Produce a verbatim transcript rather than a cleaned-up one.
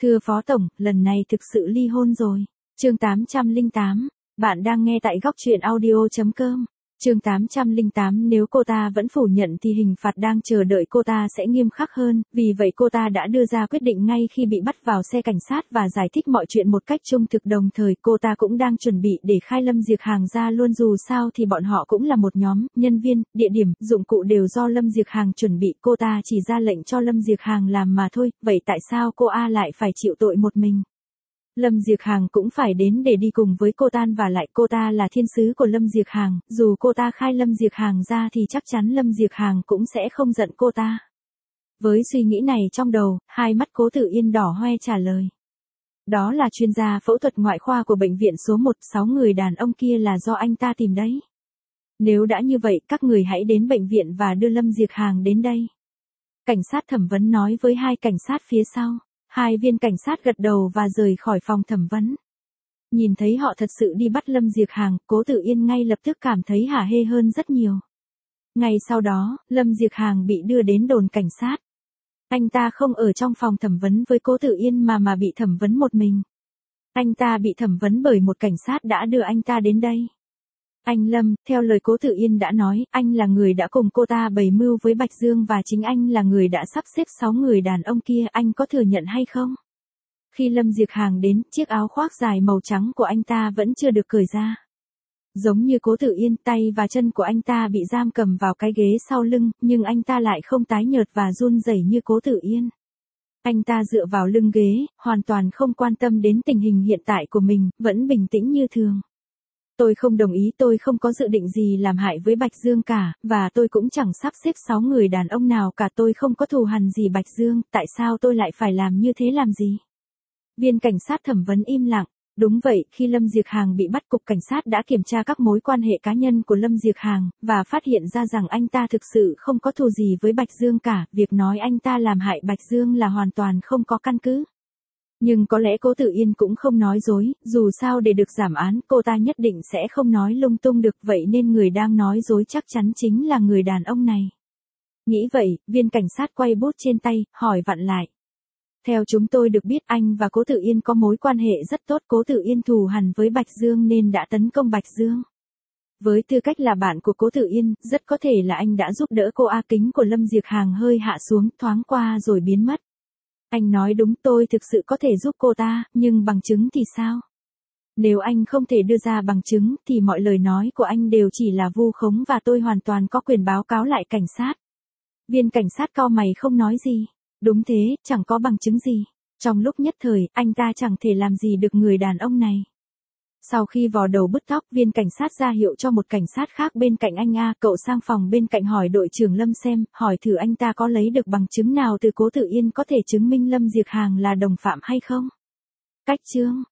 Thưa Phó Tổng, lần này thực sự ly hôn rồi. Chương tám trăm lẻ tám, bạn đang nghe tại góc truyện audio chấm com. Chương tám trăm lẻ tám nếu cô ta vẫn phủ nhận thì hình phạt đang chờ đợi cô ta sẽ nghiêm khắc hơn, vì vậy cô ta đã đưa ra quyết định ngay khi bị bắt vào xe cảnh sát và giải thích mọi chuyện một cách trung thực, đồng thời cô ta cũng đang chuẩn bị để khai Lâm Diệc Hàng ra luôn, dù sao thì bọn họ cũng là một nhóm, nhân viên, địa điểm, dụng cụ đều do Lâm Diệc Hàng chuẩn bị, cô ta chỉ ra lệnh cho Lâm Diệc Hàng làm mà thôi, vậy tại sao cô A lại phải chịu tội một mình? Lâm Diệc Hàng cũng phải đến để đi cùng với cô ta, và lại cô ta là thiên sứ của Lâm Diệc Hàng, dù cô ta khai Lâm Diệc Hàng ra thì chắc chắn Lâm Diệc Hàng cũng sẽ không giận cô ta. Với suy nghĩ này trong đầu, hai mắt Cố Tử Yên đỏ hoe trả lời. Đó là chuyên gia phẫu thuật ngoại khoa của bệnh viện số một, sáu người đàn ông kia là do anh ta tìm đấy. Nếu đã như vậy, các người hãy đến bệnh viện và đưa Lâm Diệc Hàng đến đây. Cảnh sát thẩm vấn nói với hai cảnh sát phía sau. Hai viên cảnh sát gật đầu và rời khỏi phòng thẩm vấn. Nhìn thấy họ thật sự đi bắt Lâm Diệc Hàng, Cố Tử Yên ngay lập tức cảm thấy hả hê hơn rất nhiều. Ngay sau đó, Lâm Diệc Hàng bị đưa đến đồn cảnh sát. Anh ta không ở trong phòng thẩm vấn với Cố Tử Yên mà mà bị thẩm vấn một mình. Anh ta bị thẩm vấn bởi một cảnh sát đã đưa anh ta đến đây. Anh Lâm, theo lời Cố Tử Yên đã nói, anh là người đã cùng cô ta bày mưu với Bạch Dương và chính anh là người đã sắp xếp sáu người đàn ông kia, anh có thừa nhận hay không? Khi Lâm Diệc Hàng đến, chiếc áo khoác dài màu trắng của anh ta vẫn chưa được cởi ra. Giống như Cố Tử Yên, tay và chân của anh ta bị giam cầm vào cái ghế sau lưng, nhưng anh ta lại không tái nhợt và run rẩy như Cố Tử Yên. Anh ta dựa vào lưng ghế, hoàn toàn không quan tâm đến tình hình hiện tại của mình, vẫn bình tĩnh như thường. Tôi không đồng ý, tôi không có dự định gì làm hại với Bạch Dương cả, và tôi cũng chẳng sắp xếp sáu người đàn ông nào cả, tôi không có thù hằn gì Bạch Dương, tại sao tôi lại phải làm như thế làm gì? Viên cảnh sát thẩm vấn im lặng. Đúng vậy, khi Lâm Diệc Hàng bị bắt, cục cảnh sát đã kiểm tra các mối quan hệ cá nhân của Lâm Diệc Hàng, và phát hiện ra rằng anh ta thực sự không có thù gì với Bạch Dương cả, việc nói anh ta làm hại Bạch Dương là hoàn toàn không có căn cứ. Nhưng có lẽ Cố Tử Yên cũng không nói dối, dù sao để được giảm án, cô ta nhất định sẽ không nói lung tung được, vậy nên người đang nói dối chắc chắn chính là người đàn ông này. Nghĩ vậy, viên cảnh sát quay bút trên tay, hỏi vặn lại. Theo chúng tôi được biết, anh và Cố Tử Yên có mối quan hệ rất tốt, Cố Tử Yên thù hằn với Bạch Dương nên đã tấn công Bạch Dương. Với tư cách là bạn của Cố Tử Yên, rất có thể là anh đã giúp đỡ cô. A kính của Lâm Diệc Hàng hơi hạ xuống, thoáng qua rồi biến mất. Anh nói đúng, tôi thực sự có thể giúp cô ta, nhưng bằng chứng thì sao? Nếu anh không thể đưa ra bằng chứng, thì mọi lời nói của anh đều chỉ là vu khống và tôi hoàn toàn có quyền báo cáo lại cảnh sát. Viên cảnh sát cau mày không nói gì. Đúng thế, chẳng có bằng chứng gì. Trong lúc nhất thời, anh ta chẳng thể làm gì được người đàn ông này. Sau khi vò đầu bứt tóc, viên cảnh sát ra hiệu cho một cảnh sát khác bên cạnh anh A, cậu sang phòng bên cạnh hỏi đội trưởng Lâm xem, hỏi thử anh ta có lấy được bằng chứng nào từ Cố Tử Yên có thể chứng minh Lâm Diệc Hàng là đồng phạm hay không. Cách chương